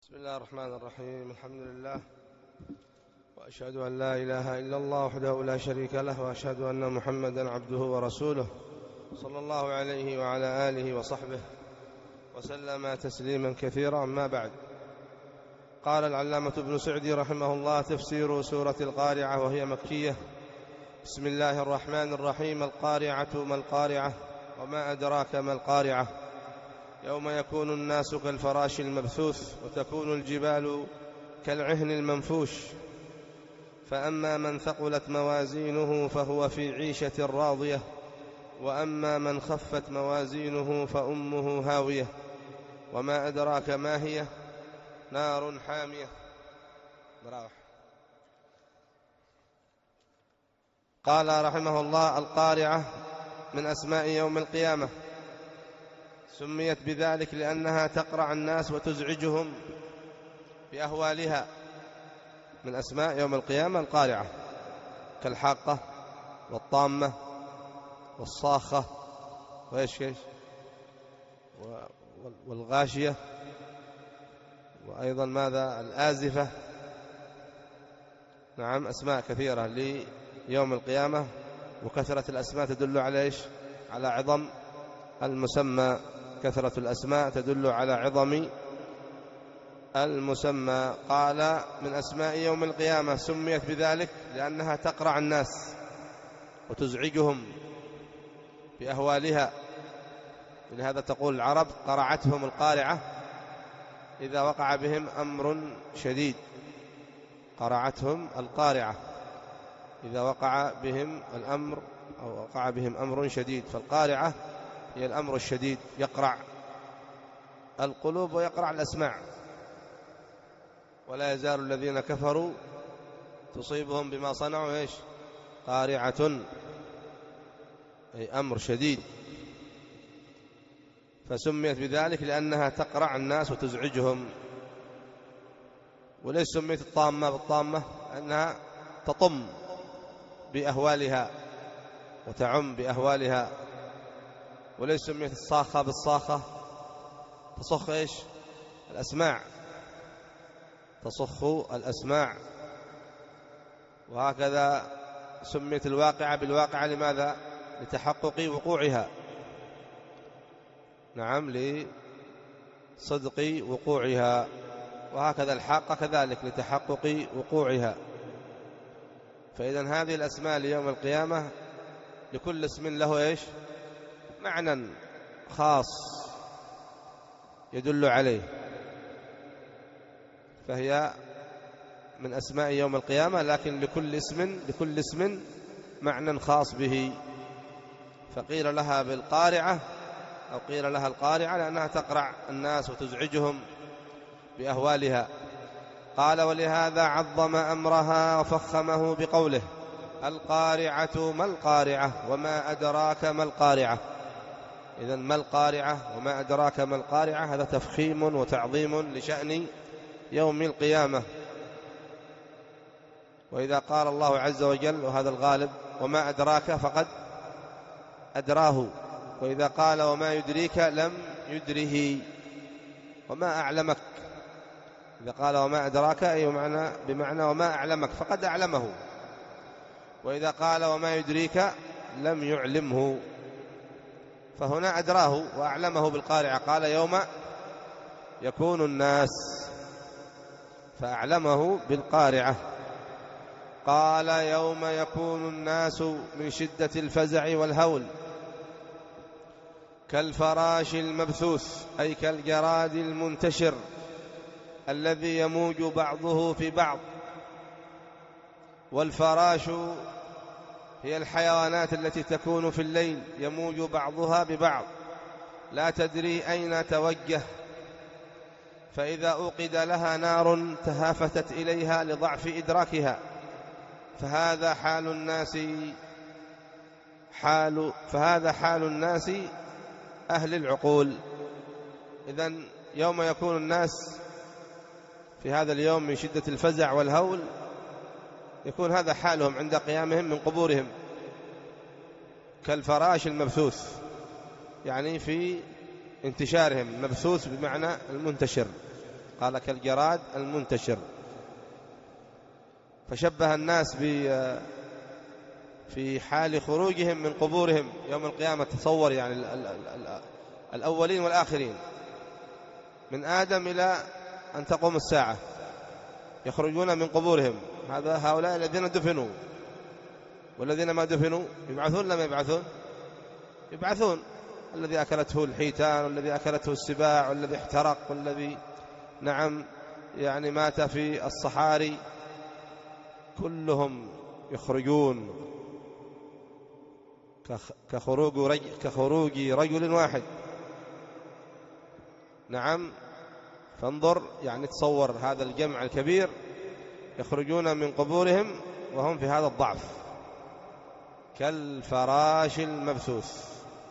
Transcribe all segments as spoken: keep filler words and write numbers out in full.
بسم الله الرحمن الرحيم. الحمد لله، وأشهد أن لا إله إلا الله وحده لا شريك له، وأشهد أن محمدا عبده ورسوله صلى الله عليه وعلى آله وصحبه وسلم تسليما كثيرا. أما بعد، قال العلامة ابن سعدي رحمه الله: تفسير سورة القارعة وهي مكية. بسم الله الرحمن الرحيم. القارعة ما القارعة وما أدراك ما القارعة. يوم يكون الناس كالفراش المبثوث وتكون الجبال كالعهن المنفوش، فأما من ثقلت موازينه فهو في عيشة راضية، وأما من خفت موازينه فأمه هاوية. وما أدراك ما هي؟ نار حامية. براوح. قال رحمه الله: القارعة من أسماء يوم القيامة، سميت بذلك لأنها تقرع الناس وتزعجهم بأهوالها. من أسماء يوم القيامة القارعة، كالحاقة والطامة والصاخة وإيش إيش والغاشية، وأيضا ماذا؟ الآزفة. نعم، أسماء كثيرة ليوم القيامة، وكثرة الأسماء تدل على إيش؟ على عظم المسمى. كثرة الأسماء تدل على عظم المسمى. قال: من أسماء يوم القيامة سميت بذلك لأنها تقرع الناس وتزعجهم بأهوالها. لهذا تقول العرب: قرعتهم القارعة إذا وقع بهم أمر شديد. قرعتهم القارعة إذا وقع بهم الأمر أو وقع بهم أمر شديد. فالقارعة هي الأمر الشديد، يقرع القلوب ويقرع الأسماع. ولا يزال الذين كفروا تصيبهم بما صنعوا إيش؟ قارعة، أي أمر شديد. فسميت بذلك لأنها تقرع الناس وتزعجهم. وليس سميت الطامة بالطامة؟ أنها تطم بأهوالها وتعم بأهوالها. وليس سميت الصاخة بالصاخة؟ تصخ إيش؟ الأسماع، تصخ الأسماع. وهكذا سميت الواقعة بالواقعة. لماذا؟ لتحقق وقوعها. نعم، لصدق وقوعها. وهكذا الحاقة كذلك لتحقق وقوعها. فإذن هذه الأسماء ليوم القيامة لكل اسم له إيش؟ معنى خاص يدل عليه، فهي من أسماء يوم القيامة، لكن لكل اسم لكل اسم معنى خاص به. فقيل لها بالقارعة أو قيل لها القارعة لأنها تقرع الناس وتزعجهم بأهوالها. قال: ولهذا عظم أمرها وفخمه بقوله: القارعة ما القارعة وما أدراك ما القارعة. إذن ما القارعة وما أدراك ما القارعة، هذا تفخيم وتعظيم لشأن يوم القيامة. وإذا قال الله عز وجل، وهذا الغالب، وما أدراك فقد أدراه. وإذا قال وما يدريك لم يدره. وما أعلمك، إذا قال وما أدراك أي معنى بمعنى وما أعلمك فقد أعلمه. وإذا قال وما يدريك لم يعلمه. فهنا أدراه وأعلمه بالقارعة. قال يوم يكون الناس، فأعلمه بالقارعة. قال: يوم يكون الناس من شدة الفزع والهول كالفراش المبثوث، أي كالجراد المنتشر الذي يموج بعضه في بعض. والفراش هي الحيوانات التي تكون في الليل يموج بعضها ببعض، لا تدري أين توجه، فإذا أوقد لها نار تهافتت إليها لضعف إدراكها. فهذا حال الناس حال فهذا حال الناس أهل العقول. إذن يوم يكون الناس في هذا اليوم من شدة الفزع والهول، يكون هذا حالهم عند قيامهم من قبورهم كالفراش المبثوث، يعني في انتشارهم. مبثوث بمعنى المنتشر. قال كالجراد المنتشر. فشبه الناس في حال خروجهم من قبورهم يوم القيامة. تصور يعني ال ال ال الأولين والآخرين من آدم إلى أن تقوم الساعة يخرجون من قبورهم. هذا هؤلاء الذين دفنوا، والذين ما دفنوا يبعثون لم يبعثون؟ يبعثون. الذي أكلته الحيتان، والذي أكلته السباع، والذي احترق، والذي نعم يعني مات في الصحاري، كلهم يخرجون كخروج رجل, كخروج رجل واحد. نعم. فانظر يعني تصور هذا الجمع الكبير يخرجون من قبورهم وهم في هذا الضعف كالفراش المبثوث،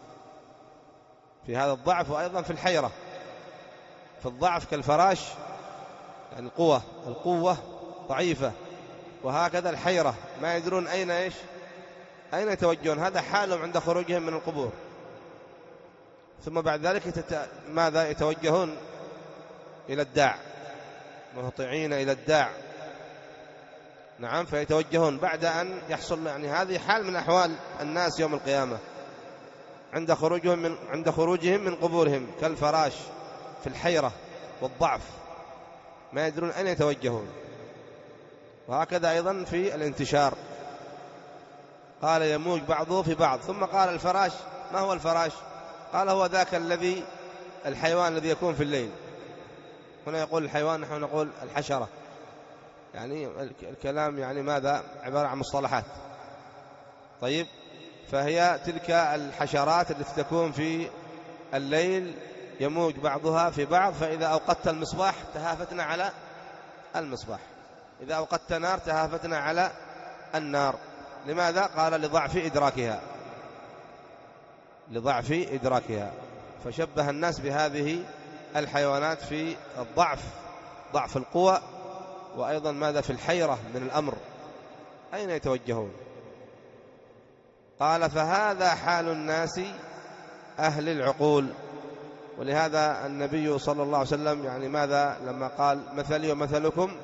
في هذا الضعف، وأيضا في الحيرة. في الضعف كالفراش يعني القوة القوة ضعيفة، وهكذا الحيرة ما يدرون أين إيش أين يتوجهون. هذا حالهم عند خروجهم من القبور. ثم بعد ذلك يتت... ماذا يتوجهون إلى الداع، مهطعين إلى الداع. نعم. فيتوجهون بعد أن يحصل، يعني هذه حال من أحوال الناس يوم القيامة عند خروجهم من عند خروجهم من قبورهم كالفراش في الحيرة والضعف، ما يدرون أين يتوجهون. وهكذا أيضا في الانتشار، قال يموج بعضه في بعض. ثم قال الفراش. ما هو الفراش؟ قال هو ذاك الذي الحيوان الذي يكون في الليل. هنا يقول الحيوان، نحن نقول الحشرة. يعني الكلام يعني ماذا؟ عبارة عن مصطلحات. طيب. فهي تلك الحشرات التي تكون في الليل يموج بعضها في بعض، فإذا أوقدت المصباح تهافتنا على المصباح، إذا أوقدت نار تهافتنا على النار. لماذا؟ قال لضعف إدراكها، لضعف إدراكها. فشبه الناس بهذه الحيوانات في الضعف، ضعف القوى، وأيضا ماذا؟ في الحيرة من الأمر، أين يتوجهون. قال فهذا حال الناس أهل العقول. ولهذا النبي صلى الله عليه وسلم يعني ماذا لما قال مثلي ومثلكم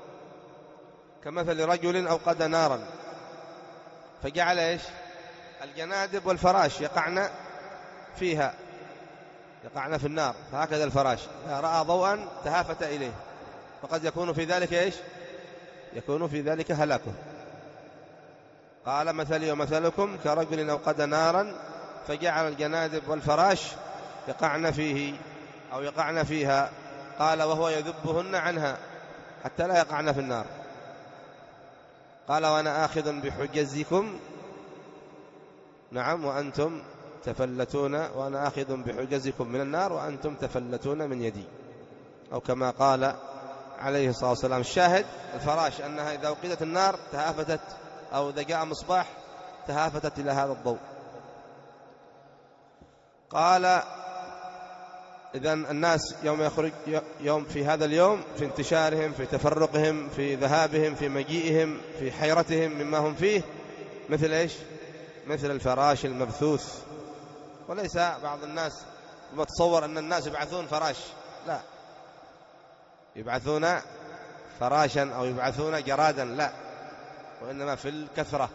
كمثل رجل أوقد نارا، فجعل إيش؟ الجنادب والفراش يقعن فيها، يقعن في النار. فهكذا الفراش إذا رأى ضوءا تهافت إليه، فقد يكون في ذلك إيش؟ يكون في ذلك هلاكه. قال مثلي ومثلكم كرجل أوقد نارا فجعل الجنادب والفراش يقعن فيه أو يقعن فيها. قال وهو يذبهن عنها حتى لا يقعن في النار. قال وأنا آخذ بحجزكم، نعم، وأنتم تفلتون، وأنا آخذ بحجزكم من النار وأنتم تفلتون من يدي، أو كما قال عليه الصلاة والسلام. الشاهد الفراش أنها إذا وقدت النار تهافتت، أو إذا جاء مصباح تهافتت إلى هذا الضوء. قال إذن الناس يوم يخرج يوم في هذا اليوم، في انتشارهم، في تفرقهم، في ذهابهم، في مجيئهم، في حيرتهم مما هم فيه، مثل إيش؟ مثل الفراش المبثوث. وليس بعض الناس متصور أن الناس يبعثون فراش، لا، يبعثون فراشا أو يبعثون جرادا، لا، وإنما في الكثرة.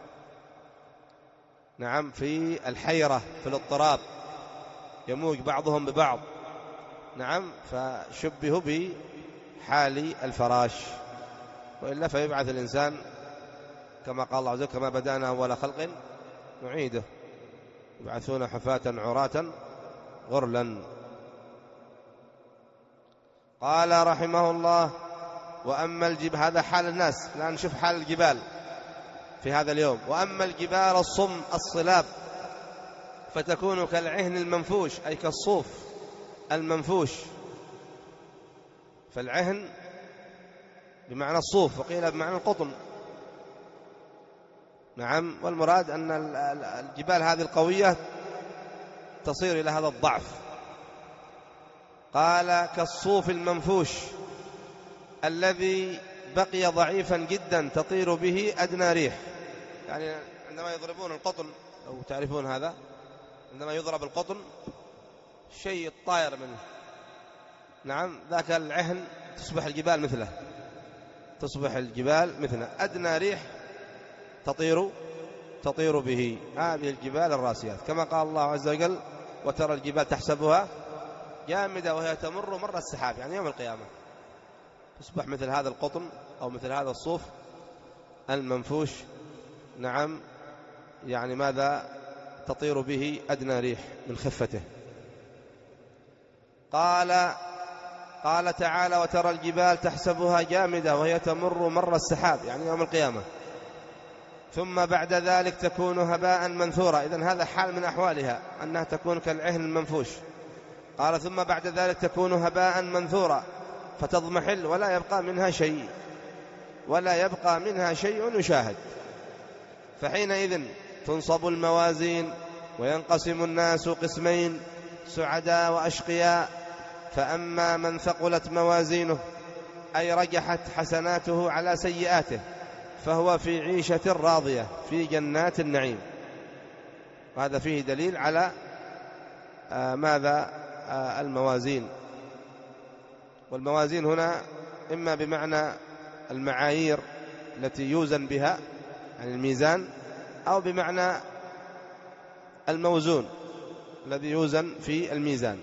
نعم. في الحيرة، في الاضطراب، يموج بعضهم ببعض. نعم. فشبهوا بحال الفراش، وإلا فيبعث الإنسان كما قال الله عز وجل كما بدأنا أول خلق نعيده، يبعثون حفاة عراة غرلا. قال رحمه الله وأما الجبال، هذا حال الناس. الآن نشوف حال الجبال في هذا اليوم. وأما الجبال الصم الصلاب فتكون كالعهن المنفوش، أي كالصوف المنفوش. فالعهن بمعنى الصوف، وقيل بمعنى القطن. نعم. والمراد أن الجبال هذه القوية تصير إلى هذا الضعف. قال كالصوف المنفوش الذي بقي ضعيفا جدا تطير به أدنى ريح. يعني عندما يضربون القطن، لو تعرفون هذا، عندما يضرب القطن شيء الطائر منه، نعم ذاك العهن تصبح الجبال مثله، تصبح الجبال مثله، أدنى ريح تطير تطير به هذه الجبال الراسيات، كما قال الله عز وجل وترى الجبال تحسبها جامدة وهي تمر مر السحاب، يعني يوم القيامة تصبح مثل هذا القطن أو مثل هذا الصوف المنفوش. نعم يعني ماذا تطير به أدنى ريح من خفته. قال قال تعالى وترى الجبال تحسبها جامدة وهي تمر مر السحاب، يعني يوم القيامة، ثم بعد ذلك تكون هباء منثورا. إذن هذا حال من أحوالها أنها تكون كالعهن المنفوش. قال ثم بعد ذلك تكون هباء منثورا فتضمحل ولا يبقى منها شيء ولا يبقى منها شيء يشاهد. فحينئذ تنصب الموازين وينقسم الناس قسمين سعداء وأشقياء، فأما من ثقلت موازينه أي رجحت حسناته على سيئاته فهو في عيشة راضية في جنات النعيم. وهذا فيه دليل على آه ماذا آه الموازين. والموازين هنا إما بمعنى المعايير التي يوزن بها يعني الميزان، أو بمعنى الموزون الذي يوزن في الميزان.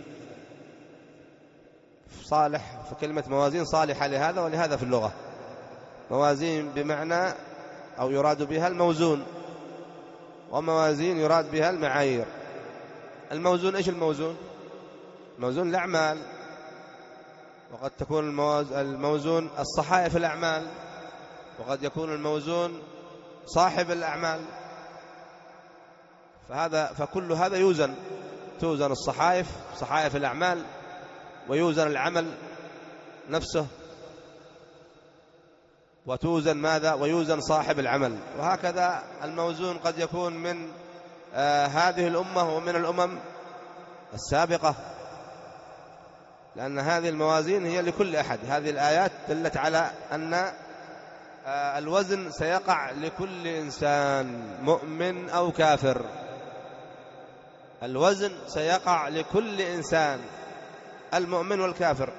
صالح فكلمة موازين صالحة لهذا ولهذا في اللغة. موازين بمعنى أو يراد بها الموزون، وموازين يراد بها المعايير. الموزون إيش الموزون؟ الموزون الأعمال، وقد تكون الموزون الصحائف الأعمال، وقد يكون الموزون صاحب الأعمال. فهذا فكل هذا يوزن، توزن الصحائف صحائف الأعمال، ويوزن العمل نفسه، وتوزن ماذا ويوزن صاحب العمل. وهكذا الموزون قد يكون من آه هذه الأمة ومن الأمم السابقة، لأن هذه الموازين هي لكل أحد. هذه الآيات دلت على أن آه الوزن سيقع لكل إنسان مؤمن أو كافر. الوزن سيقع لكل إنسان المؤمن والكافر.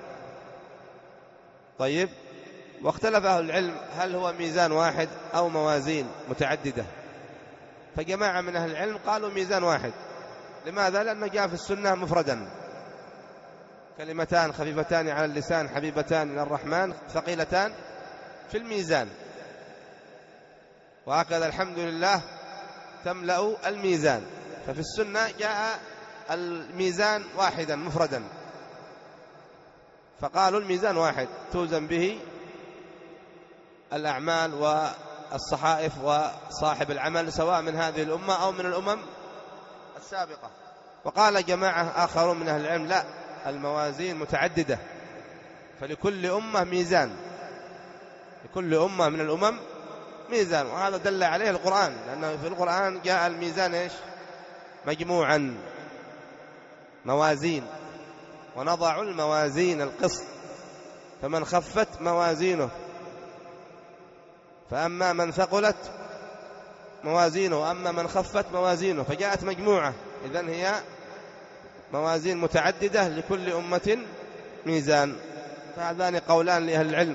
طيب، واختلف أهل العلم هل هو ميزان واحد أو موازين متعددة؟ فجماعة من أهل العلم قالوا ميزان واحد. لماذا؟ لأنه جاء في السنة مفردا، كلمتان خفيفتان على اللسان حبيبتان إلى الرحمن ثقيلتان في الميزان. وهكذا الحمد لله تملأ الميزان. ففي السنة جاء الميزان واحدا مفردا، فقالوا الميزان واحد توزن به الأعمال والصحائف وصاحب العمل سواء من هذه الأمة أو من الأمم السابقة. وقال جماعة آخرون من أهل العلم لا، الموازين متعددة، فلكل أمة ميزان، لكل أمة من الأمم ميزان. وهذا دل عليه القرآن، لأنه في القرآن جاء الميزان إيش؟ مجموعا موازين، ونضع الموازين القسط فمن خفت موازينه فأما من ثقلت موازينه وأما من خفت موازينه، فجاءت مجموعة. إذن هي موازين متعددة لكل أمة ميزان. فهذان قولان لأهل العلم.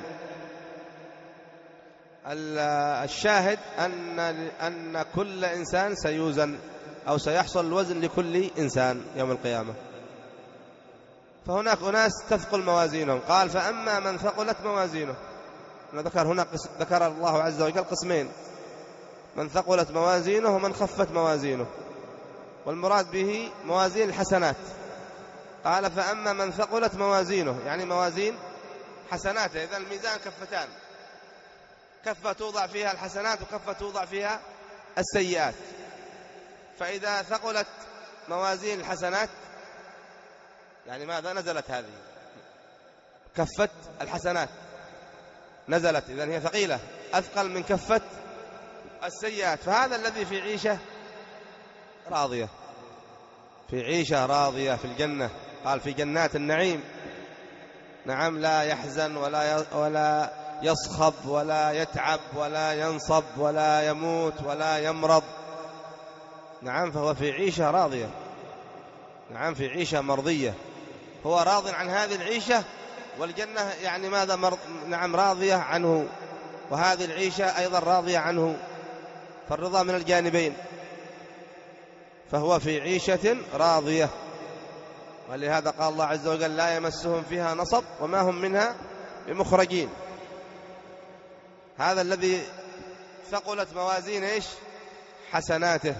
الشاهد أن أن كل إنسان سيوزن أو سيحصل الوزن لكل إنسان يوم القيامة. فهناك أناس تثقل موازينهم، قال فأما من ثقلت موازينه. ذكر هنا ذكر الله عز وجل قسمين، من ثقلت موازينه ومن خفت موازينه، والمراد به موازين الحسنات. قال فأما من ثقلت موازينه يعني موازين حسناته. إذا الميزان كفتان، كفة توضع فيها الحسنات وكفة توضع فيها السيئات. فإذا ثقلت موازين الحسنات يعني ماذا؟ نزلت هذه كفة الحسنات نزلت، إذن هي ثقيلة أثقل من كفة السيئات. فهذا الذي في عيشة راضية، في عيشة راضية في الجنة. قال في جنات النعيم. نعم، لا يحزن ولا ولا يصخب ولا يتعب ولا ينصب ولا يموت ولا يمرض. نعم، فهو في عيشة راضية. نعم، في عيشة مرضية. هو راض عن هذه العيشة، والجنة يعني ماذا مرض نعم راضية عنه، وهذه العيشة أيضا راضية عنه، فالرضا من الجانبين، فهو في عيشة راضية. ولهذا قال الله عز وجل لا يمسهم فيها نصب وما هم منها بمخرجين. هذا الذي ثقلت موازين إيش؟ حسناته.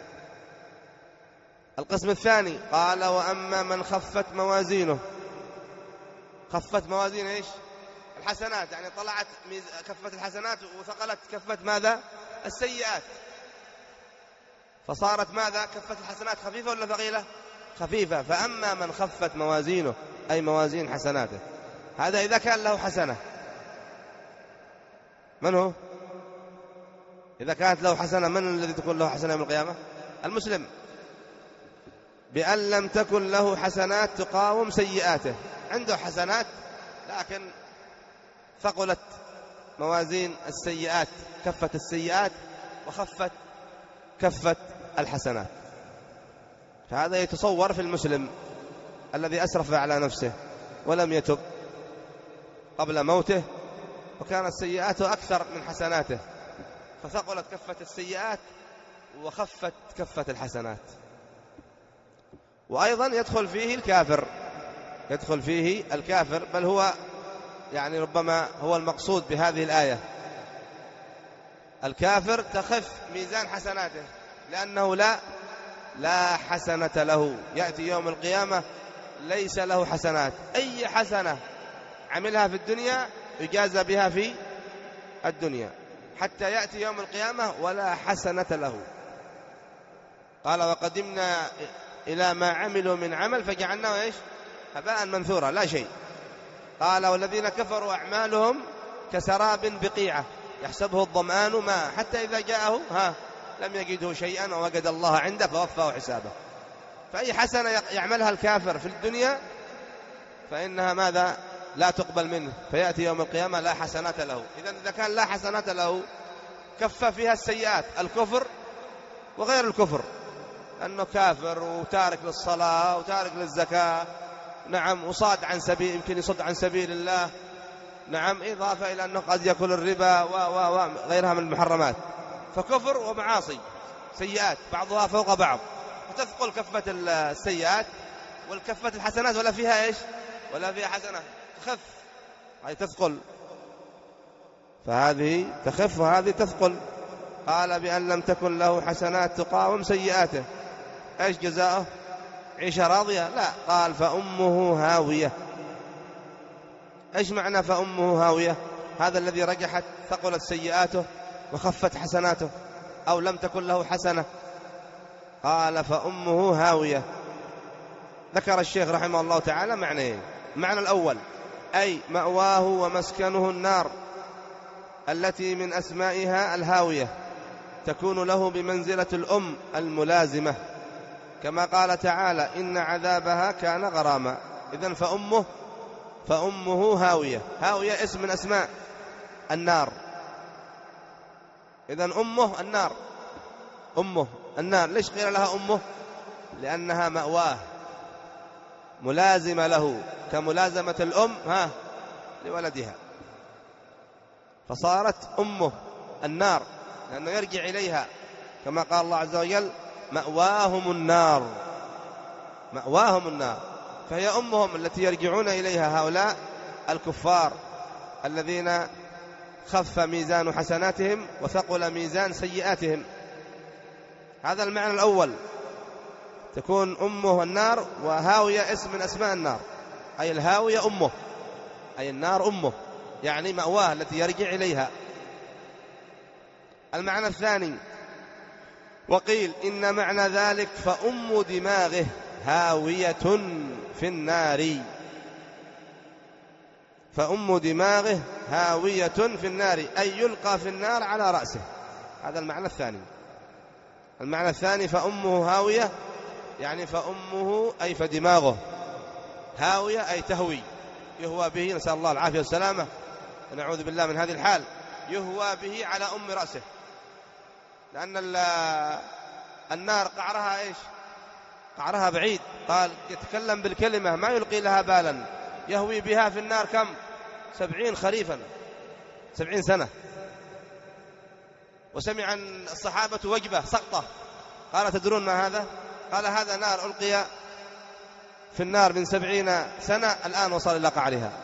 القسم الثاني قال وأما من خفت موازينه. خفت موازين إيش؟ الحسنات، يعني طلعت كفة الحسنات وثقلت كفة ماذا؟ السيئات، فصارت ماذا؟ كفة الحسنات خفيفة ولا ثقيلة؟ خفيفة. فأما من خفت موازينه أي موازين حسناته، هذا إذا كان له حسنة. من هو؟ إذا كانت له حسنة، من الذي تكون له حسنة يوم القيامة؟ المسلم. بأن لم تكن له حسنات تقاوم سيئاته، عنده حسنات لكن ثقلت موازين السيئات، كفة السيئات وخفت كفة الحسنات. فهذا يتصور في المسلم الذي أسرف على نفسه ولم يتب قبل موته، وكانت سيئاته أكثر من حسناته، فثقلت كفة السيئات وخفت كفة الحسنات. وأيضا يدخل فيه الكافر، يدخل فيه الكافر، بل هو يعني ربما هو المقصود بهذه الآية. الكافر تخف ميزان حسناته لأنه لا لا حسنة له، يأتي يوم القيامة ليس له حسنات، أي حسنة عملها في الدنيا يجازى بها في الدنيا، حتى يأتي يوم القيامة ولا حسنة له. قال وقدمنا إلى ما عملوا من عمل فجعلناه إيش؟ هباء منثورا، لا شيء. قال والذين كفروا أعمالهم كسراب بقيعة يحسبه الظمآن ماء حتى إذا جاءه ها لم يجده شيئا ووجد الله عنده فوفاه حسابه. فأي حسنة يعملها الكافر في الدنيا فإنها ماذا؟ لا تقبل منه، فيأتي يوم القيامة لا حسنات له. إذن إذا كان لا حسنات له كف فيها السيئات، الكفر وغير الكفر، أنه كافر وتارك للصلاة وتارك للزكاة، نعم، وصاد عن سبيل، يمكن يصد عن سبيل الله، نعم، إضافة إلى أنه قد يأكل الربا وغيرها من المحرمات، فكفر ومعاصي سيئات بعضها فوق بعض، وتثقل كفة السيئات والكفة الحسنات ولا فيها إيش؟ ولا فيها حسنة، تخف، هذه تثقل، فهذه تخف وهذه تثقل. قال بأن لم تكن له حسنات تقاوم سيئاته، إيش جزاؤه؟ عيشة راضية؟ لا، قال فأمه هاوية. إيش معنى فأمه هاوية؟ هذا الذي رجحت ثقلت سيئاته وخفت حسناته، أو لم تكن له حسنة. قال فأمه هاوية. ذكر الشيخ رحمه الله تعالى معنيين. المعنى الأول أي مأواه ومسكنه النار التي من أسمائها الهاوية، تكون له بمنزلة الأم الملازمة، كما قال تعالى إن عذابها كان غراما. إذن فأمه فأمه هاوية. هاوية اسم من أسماء النار، إذن أمه النار، أمه النار. ليش قيل لها أمه؟ لأنها مأواه ملازمة له كملازمة الأم ها لولدها، فصارت أمه النار لأنه يرجع إليها، كما قال الله عز وجل مأواهم النار، مأواهم النار، فهي أمهم التي يرجعون إليها هؤلاء الكفار الذين خف ميزان حسناتهم وثقل ميزان سيئاتهم. هذا المعنى الأول، تكون أمه النار، وهاوية اسم من أسماء النار، أي الهاوية أمه، أي النار أمه، يعني مأواه التي يرجع إليها. المعنى الثاني وقيل إن معنى ذلك فأم دماغه هاوية في النار، فأم دماغه هاوية في النار أي يلقى في النار على رأسه. هذا المعنى الثاني. المعنى الثاني فأمه هاوية يعني فأمه أي فدماغه هاوية أي تهوي، يهوى به، نسأل الله العافية والسلامة ونعوذ بالله من هذه الحال، يهوى به على أم رأسه، لأن النار قعرها إيش؟ قعرها بعيد، قال يتكلم بالكلمة ما يلقي لها بالا، يهوي بها في النار كم؟ سبعين خريفا، سبعين سنة. وسمع الصحابة وجبة سقطة، قال تدرون ما هذا؟ قال هذا نار ألقي في النار من سبعين سنة الآن وصل إلى قعرها.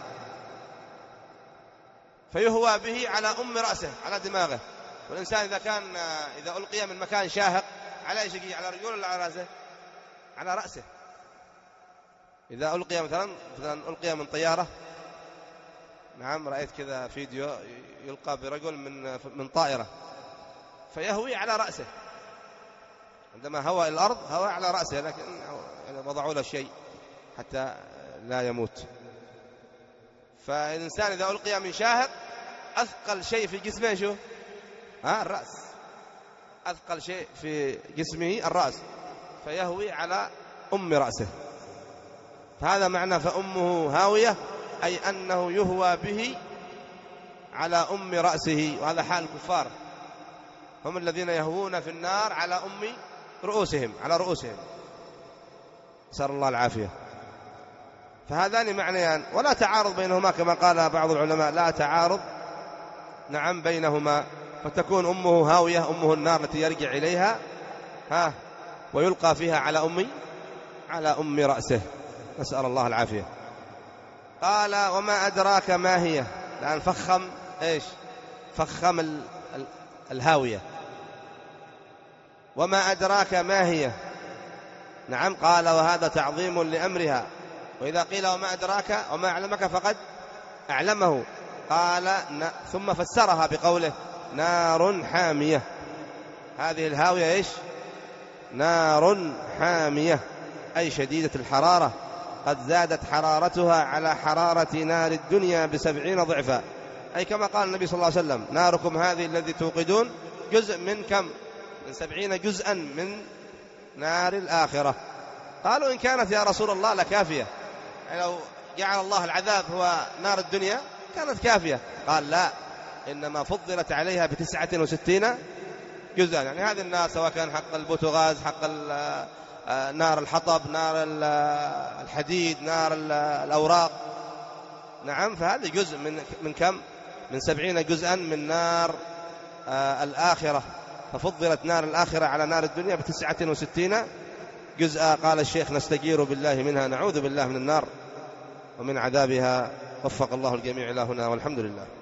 فيهوى به على أم رأسه، على دماغه. والإنسان إذا كان إذا ألقي من مكان شاهق على إيش يجي؟ على رجول ولا على رأسه؟ على رأسه. إذا ألقي مثلا مثلا ألقي من طيارة، نعم رأيت كذا فيديو يلقى برجل من من طائرة فيهوي على رأسه، عندما هوى الأرض هوى على رأسه، لكن وضعوا له شيء حتى لا يموت. فالإنسان إذا ألقي من شاهق أثقل شيء في جسمه شو؟ ها الرأس، أثقل شيء في جسمه الرأس، فيهوي على أم رأسه. فهذا معنى فأمه هاوية، أي أنه يهوى به على أم رأسه. وهذا حال الكفار، هم الذين يهوون في النار على أم رؤوسهم، على رؤوسهم، نسأل الله العافية. فهذان معنيان ولا تعارض بينهما كما قال بعض العلماء، لا تعارض نعم بينهما. فتكون أمه هاوية، أمه النار التي يرجع إليها، ها ويلقى فيها على أمي على أم رأسه، نسأل الله العافية. قال وما أدراك ما هي، لأن فخم إيش؟ فخم ال ال الهاوية. وما أدراك ما هي، نعم قال وهذا تعظيم لأمرها. وإذا قيل وما أدراك وما أعلمك فقد أعلمه. قال ثم فسرها بقوله نار حامية. هذه الهاوية إيش؟ نار حامية، أي شديدة الحرارة، قد زادت حرارتها على حرارة نار الدنيا بسبعين ضعفا. أي كما قال النبي صلى الله عليه وسلم ناركم هذه الذي توقدون جزء من كم؟ من سبعين جزءا من نار الآخرة. قالوا إن كانت يا رسول الله لكافية، يعني لو جعل الله العذاب هو نار الدنيا كانت كافية. قال لا، إنما فضلت عليها بتسعة وستين جزءا. يعني هذه النار سواء كان حق البوتغاز، حق نار الحطب، نار الحديد، نار الأوراق، نعم، فهذا جزء من من كم؟ من سبعين جزءا من نار الآخرة. ففضلت نار الآخرة على نار الدنيا بتسعة وستين جزءا. قال الشيخ نستجير بالله منها، نعوذ بالله من النار ومن عذابها. وفق الله الجميع إلى هنا، والحمد لله.